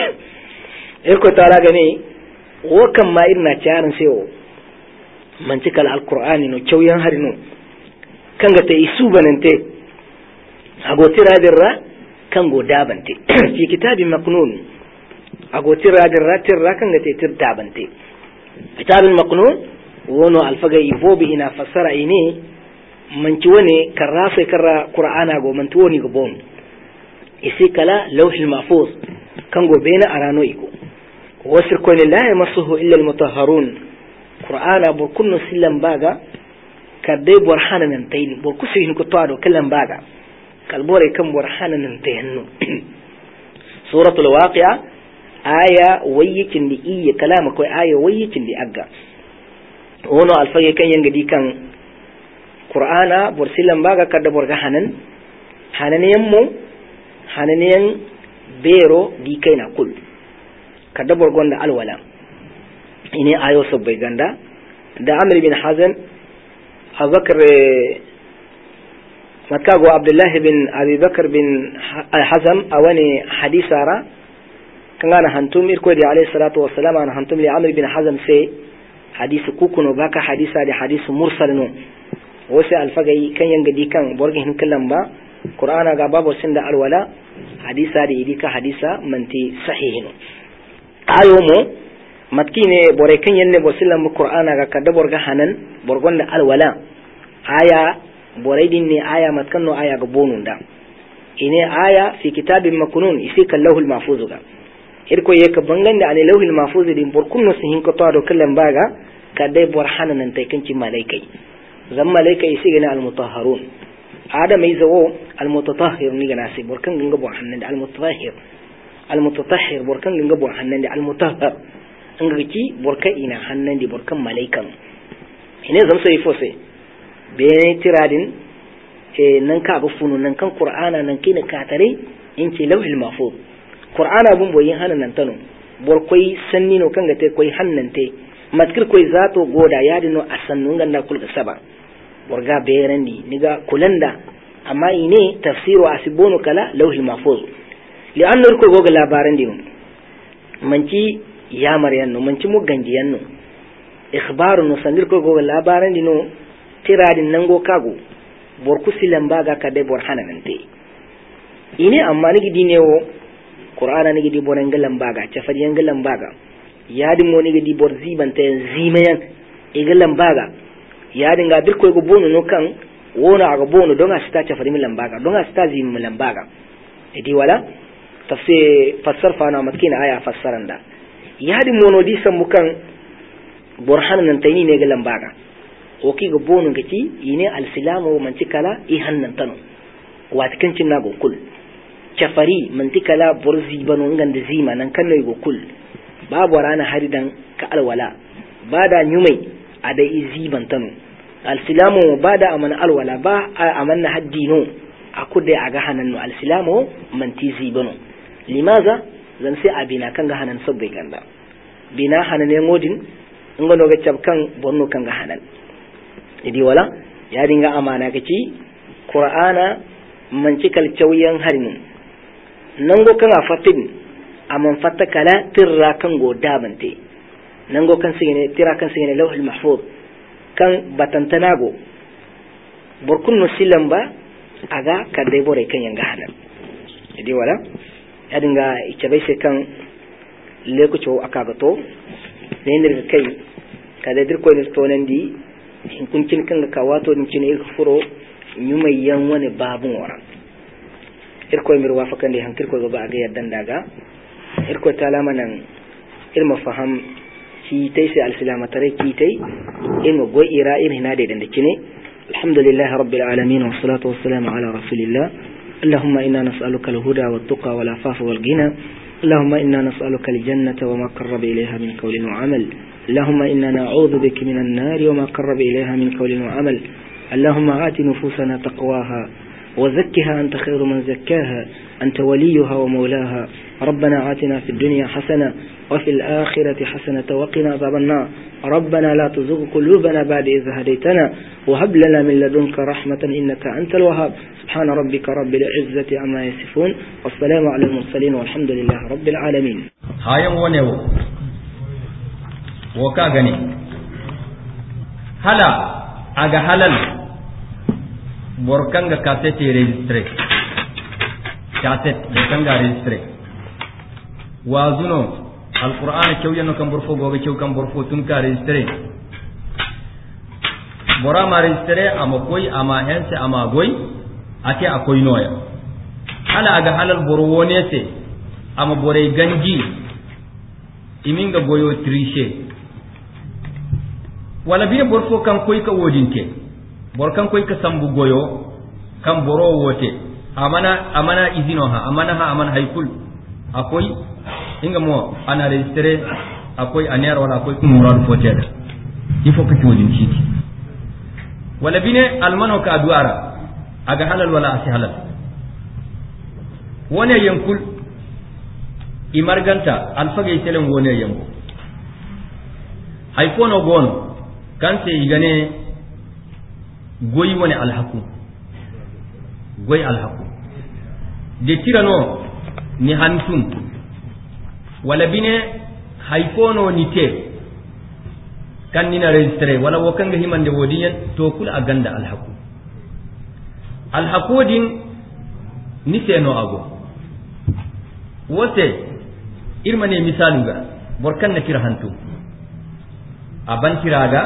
إلكو تارا غني وكم ما إرنا تشارن سيو من تكال القرآن نو تشويان هرنو كان غتا يسوبا ننتي أغو ترى درا كان غو دابنتي في كتاب مكنون أغو ترى درا ترى كان غتا تر دابنتي كتاب مكنون ونو الفقا يفوبي إنا فسر إني manci wane karrafe karra qur'ana go manci woni go bon isi kala lawhil mahfuz kan go bena arano iko wasir ko la yamassuhu illa al mutahharun qur'ana bor kunno sillan baga kadde bor hananan tayni bor kusin ko to kallan baga kalbore kan bor hananan tayanno suratul waqi'a aya wayyicin di iya kalama ko aya wayyicin di agga wono alfage kan yanga di kan qur'ana bor sillan baga kadde bor ga hananiyan bero di kaina kul kadda bor gonda alwala ine ayo sobbe ganda da amr bin hazan abubakar makago abdullah bin abi bakr bin hazam awani hadisara kangana hantum irko di alayhi salatu wassalam ana hantum li amr bin hazam se hadisi kukuno baka hadisa di hadisi mursal no wose alfagai kan yanga di kan borgin hin kallan ba qur'ana ga babu sinda alwala hadisa da idika hadisa manti sahihin ayo mo matkine bore kan yanne bo sillam qur'ana ga kadda borga hanan borgonda alwala aya bore dinne aya matkanno aya ga bonunda ine aya fi kitabin maknun isi kallahu almahfuz ga irko yeka bangande ale lawhil mahfuz din borkunno sihin ko to do kallan baga kadda bor hanan tay kanci malaikai zam malaikai isi gina almutahharun adam izo almutatahhir ni gana sai borkan ganga bon hannan da almutatahhir borkan ganga bon hannan da almutahhar an gaki borkan ina hannan da borkan malaikan ine zam sai fo sai be tiradin nan ka ga funu nan kan qur'ana nan kina katare in ce lawhil mahfuz qur'ana bun boyin hannan nan tano borkoi sanni no kan ga te koi hannan te matkir koi zato goda yadino asannu ganda kulga saba borga berandi niga kulanda amma ine tafsiru asibonu kala lawhil mahfuz li'anna ko goga labaran dinu manci ya maryanno manci mu ganjiyanno ikhbaru no sandir ko goga labaran dinu tiradin nango kago borku silan baga kade bor hananante ine amma nigi dinewo qur'ana nigi di boren galan baga cafadiyan galan baga yadi mo nigi di bor zibante zimayan igalan baga yadi nga birko go bonu no kan wona aga bonu don asta cafadi mi lambaga don asta zim mi lambaga idi wala tafsir fassar fa na matkina aya fassaranda yadi mo no di sambu kan burhan nan tayni ne galan baga o ki go bonu gaci ine al-silamu mantikala i hannan tano watikancin na go kul cafari mantikala burzi banu nganda zima nan kan go kul babu rana haridan ka alwala bada nyumai ada iziban tano al-silamu bada amana alwala ba amanna haddino akude aga hanan no al-silamu manti zibano limaza zan sai abina kan ga hanan sabbai ganda bina hanane modin ngono ga cabkan bonno kan ga hanan idi wala ya dinga amana kaci qur'ana manci kalcawiyan harin nango kan afatin amman fatakala tirra kan go dabante nango kan sigene tira kan sigene lawhul mahfuz kan batantanago borkun musilan ba aga kadai bore kan yanga hanan idi wala ya dinga icabai sai kan lekucho aka gato ne ne kai kada dirko ne to nan di in kuncin kan ga kawato din cine furo nyumai yan wani babun wara irko mir wafakan da hankir ko ga ga yaddan daga irko talama nan ilma faham ki tai sai al-silama tare ki tai ilma go ira irin na da dan cine alhamdulillah rabbil alamin wa salatu wassalamu ala rasulillah اللهم إنا نسألك الهدى والتقى والعفاف والغنى اللهم إنا نسألك الجنة وما قرب إليها من قول وعمل اللهم إنا نعوذ بك من النار وما قرب إليها من قول وعمل اللهم آت نفوسنا تقواها وزكها أنت خير من زكاها أنت وليها ومولاها ربنا آتنا في الدنيا حسنة وفي الآخرة حسنة وقنا عذاب النار ربنا لا تزغ قلوبنا بعد إذ هديتنا وهب لنا من لدنك رحمة إنك أنت الوهاب سبحان ربك رب العزة عما يصفون والسلام على المرسلين والحمد لله رب العالمين هايم ونيو وكاغني هلا أجا هلال borkanga cassette registre cassette borkanga registre wazuno alquran cewyano kam borfo gobe cew kam borfo tun ka registre bora ma registre ama koy ama hense ama goy ate akoy noya hala aga halal boro wonese ama bore ganji iminga goyo triche wala bine borfo kan koy ka wodinte bor kan koy ka sambu goyo kan boro wote amana izino amana haykul akoy inga mo ana registre akoy aner wala akoy kumurad foteda il faut que tu wodin citi wala bine almano ka duara aga halal wala asi halal wone yankul imarganta alfaga itelen wone yango hay kono gono kanse igane goyi woni alhaku de tirano ni hantum wala bine hay kono ni te kan nina registre wala wakanga himande wodiyan to kula aganda alhaku din ni seno ago wote irmane misalu ga borkan na tira hantum aban tiraga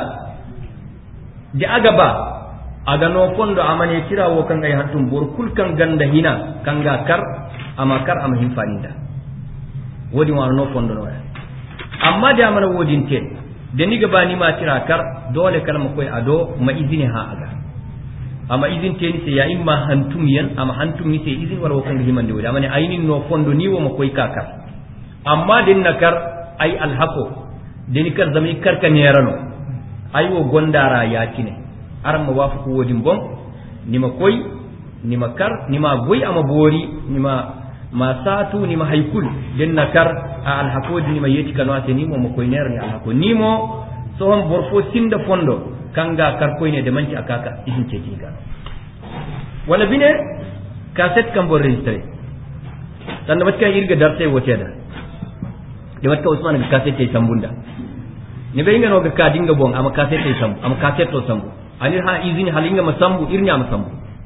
de aga ba aga no fondo amane tirawo kan ay hantum bor kul kan ganda hina kanga kar ama him faninda wodi wa no fondo no amma da amana wodin te de ni gaba ni ma tira kar dole kalma koy ado ma izini ha aga amma izin te ni se ya imma hantum yan amma hantum ni se izin wala kan himande wodi amane aynin no fondo ni wo ma koy kakar amma din nakar ay alhaqo deni kar zami karka nerano aywo gondara yakine aram ma wafu wodin bon nima koy nima kar nima goy ama bori nima masatu nima haykul den nakar al hakodi nima yeti kanu ate nimo mo koy nerni al hakodi nimo so hon borfo sinda fondo kanga kar koy ne de manci akaka idin ce tinga wala bine cassette kam bo registré tan da matka irga darte wote da de matka usman ga cassette sambunda ne be ngano ga ka dinga bon ama cassette sambu ama cassette to sambu anir ha izini halinga masambu irnya masambu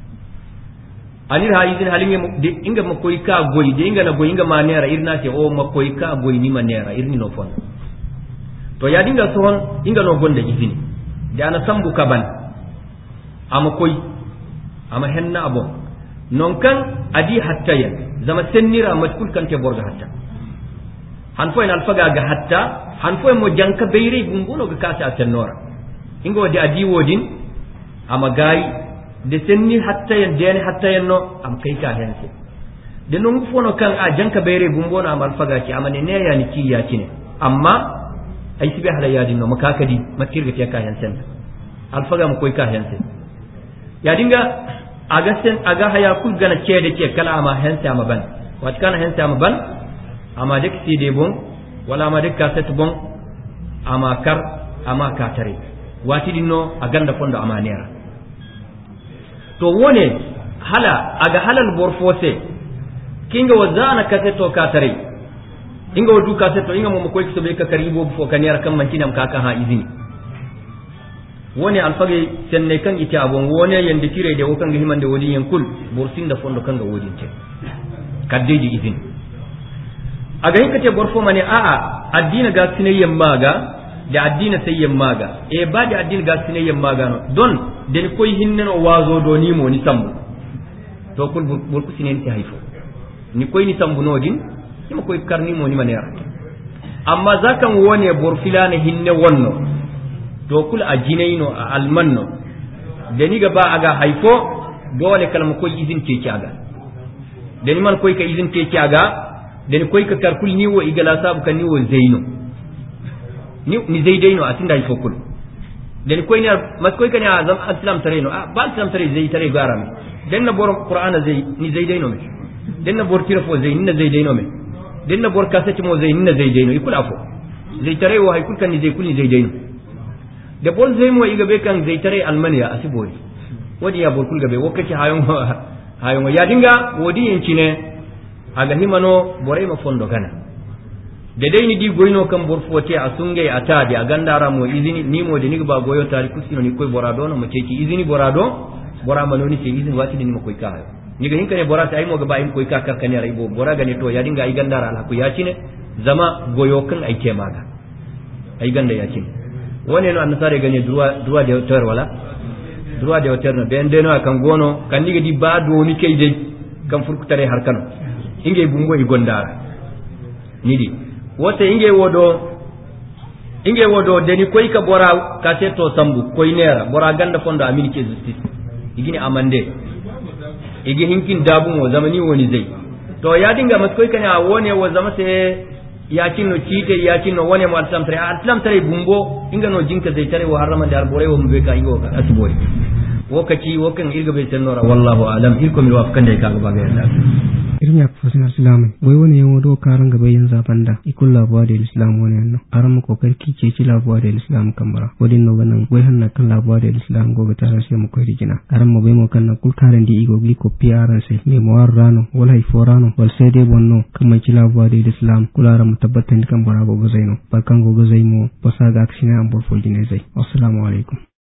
anir ha izini halinga inga makoy ka goy de inga na goy inga manera irna ce o makoy ka goy ni manera irni no fon to ya dinga sohon inga no gonda izini de ana sambu kaban ama koy ama henna abo non kan adi hatta ya zama sennira matkul kan te borga hatta han fo en alfaga ga hatta han fo mo janka beyre bungulo ga kasa tennora inga wadi adi wodin ama gayi de senni hatta yen deni hatta yen no am kai ka hense de non fono kan a janka beyre bungono am alfaga ci amane ne ya ni ki ya kine amma ay sibe hala yadi no makakadi makirga te ka hensen alfaga mo koy ka hense ya dinga aga haya kul gana cede ce kala ama hense ama ban wat kana hense ama ban ama dek de bon wala ama dek cassette bon ama kar ama katare wati dinno aganda fondo ama nera to wone hala aga halal borfose kinga wazana cassette to katare inga wadu cassette inga mo koy so be ka karibo fo kanera kam mantinam kaka ha izini woni alfage senne kan ite abon woni yande tire de wokan ga himande wodi yankul bursin da fondo kan ga wodi te kaddeji izin aga hinkate borfo mane a addina ga sinayyan maga da addina sayyan maga e ba da addina ga sinayyan maga no don den koy hinneno wazo do ni mo ni sambu to kul burku sinen ti hayfo ni koy ni sambu no din ni mo koy karni mo ni manera amma zakan woni borfilane hinne wonno to kul a jinaino a almanno deni ga ba aga haifo dole kalma koy izin teki aga deni man koy ka izin teki aga deni koy ka karkul ni wo igala sabu kan ni wo zaino ni zaidaino atinda haifo kul deni koy ni mas koy kan ya azam islam tareno ba islam tare zai tare garami den na bor qur'ana zai ni zaidaino me den na bor tirafo zai ni na zaidaino me den na bor kasati mo zai ni na zaidaino ikul afo zai tare wo haikul kan ni zai kul ni zaidaino da bol zai mo iga be kan zai tare almaniya asibori wadi ya bol kulga be wakati hayon ya dinga wodi yanci ne aga himano bore ma fondo gana da dai ni di goyno kan borfote a sunge ata da gandara mo izini ni mo de ni ba goyo tari kusino ni koy borado no mo ceki izini borado bora manoni ce izini wati ni mo koy ka ni ga hinkane bora ta ay mo ga ba in koy ka karkane rai bo bora gane to ya dinga ay gandara ala ku ya cine zama goyo kan ay ke maga ay ganda ya cine woni no annasare gane droit de auteur wala droit de auteur no ben deno kan gono kan diga di ba do ni kay de kan furkutare har kano inge bungo i gondara nidi wote inge wodo inge wodo deni koy ka bora ka to sambu koy nera bora ganda fondo amilike justice igini amande igi hinkin dabu mo zamani woni zai to ya dinga mas koy kana wone wo zamate ya cinno cite ya cinno wone mo aslam tare bumbo inga no jinka zai tare wa harama da arbore wo mbe ka igo ka asbore wokaci wokan irga bai tannora wallahu alam irko mi wafkan da ka gaba ga yalla irin ya fasin islam wai wani yan wado karan gaba yin zabanda ikul labuwa da islam wani anno aran mu kokarki ce ci labuwa da islam kamara wadin no ganan wai hanna kan labuwa da islam gobe ta sai mu koyi rigina aran mu bai mu kan kul karan di igo gli ko piaran sai me mo warrano wala hay forano wal sai dai bonno kamar ci labuwa da islam kula ran mu tabbatan kan bara gogo zaino barkan gogo zaimo basa ga aksina an bor fo gine zai assalamu alaikum